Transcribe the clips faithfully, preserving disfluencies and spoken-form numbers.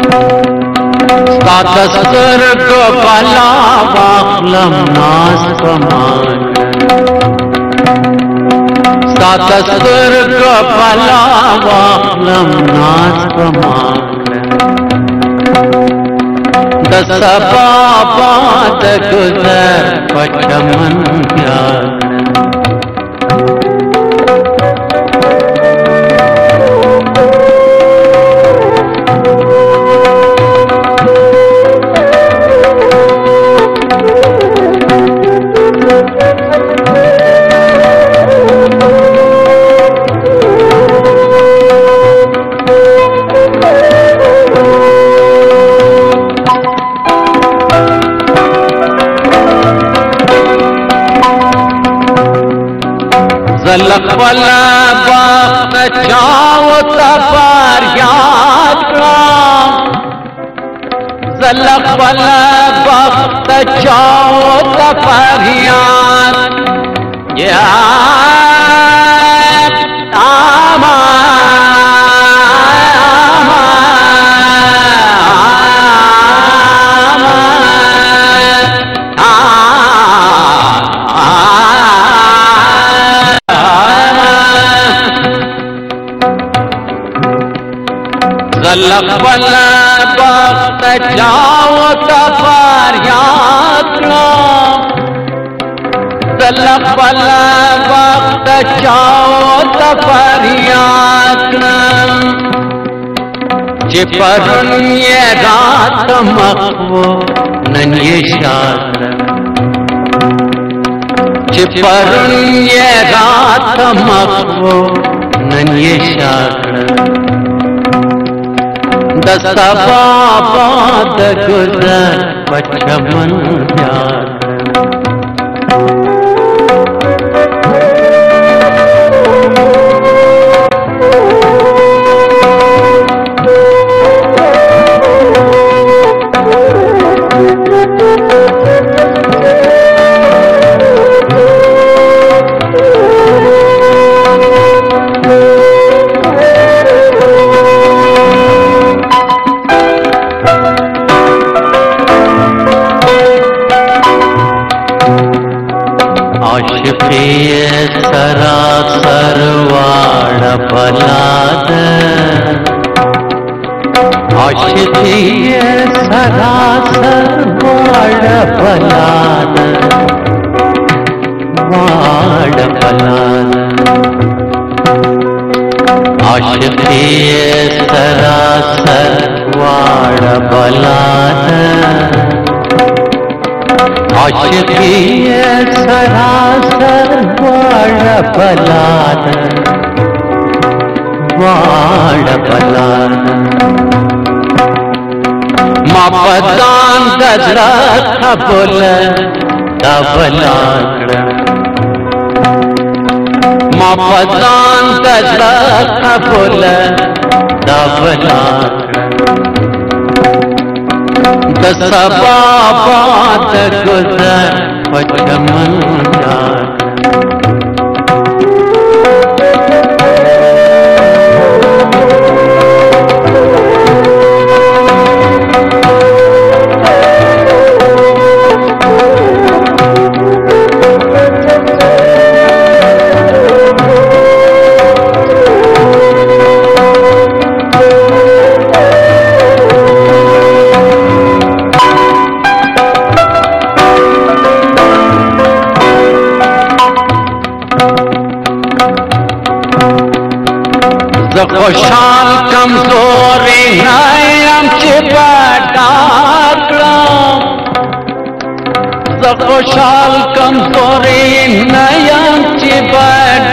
स्वर्ग भला वाक्लम नास कमान सात स्वर्ग भला वाक्लम नास कमान दस बाबाद गुजर पचमन प्यार जलक वाला वक्त जाओ तबार याद जलक वाला वक्त जाओ तबार याद याद आमा जलक वाला वक्त जाओ तबार याद जलक वाला वक्त जाओ तबार याद चिपरुन ये रात मखवो नन ये शास्त्र चिपरुन ये रात मखवो नन ये शास्त्र दस बाबाद गुजर पचमन प्यार आशिक़े सरासर वाड़ बलाद आशिक़े सरासर वाड़ बलाद वाड़ बलाद आशिक़े सरासर वाड़ बलाद आशिक़ी सरासर वाड़ बलाद वाड़ बलाद मापदान दजरत बुल दबलाद मापदान दजरत बुल दबलाद दस बाबाद गुजर पचमन प्यार खुशाल कमजोरी नयम चिपटार खुशाल कमजोरी नयम चिपटार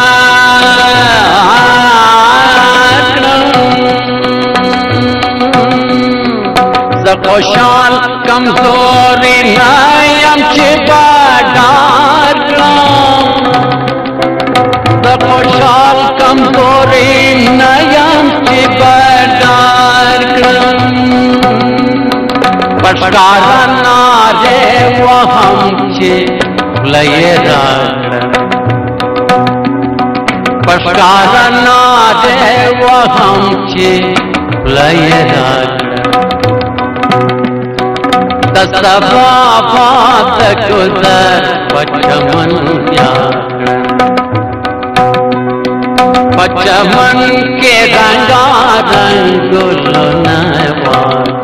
खुशाल कमजोरी नयम चिपटार खुशाल कमजोरी नयम चिपटार पशकारा नारे वहम चे लये राग पशकारा नारे वहम चे लये राग सभावाद गुजर पचमन पचमन के रंगा रंगुल नवान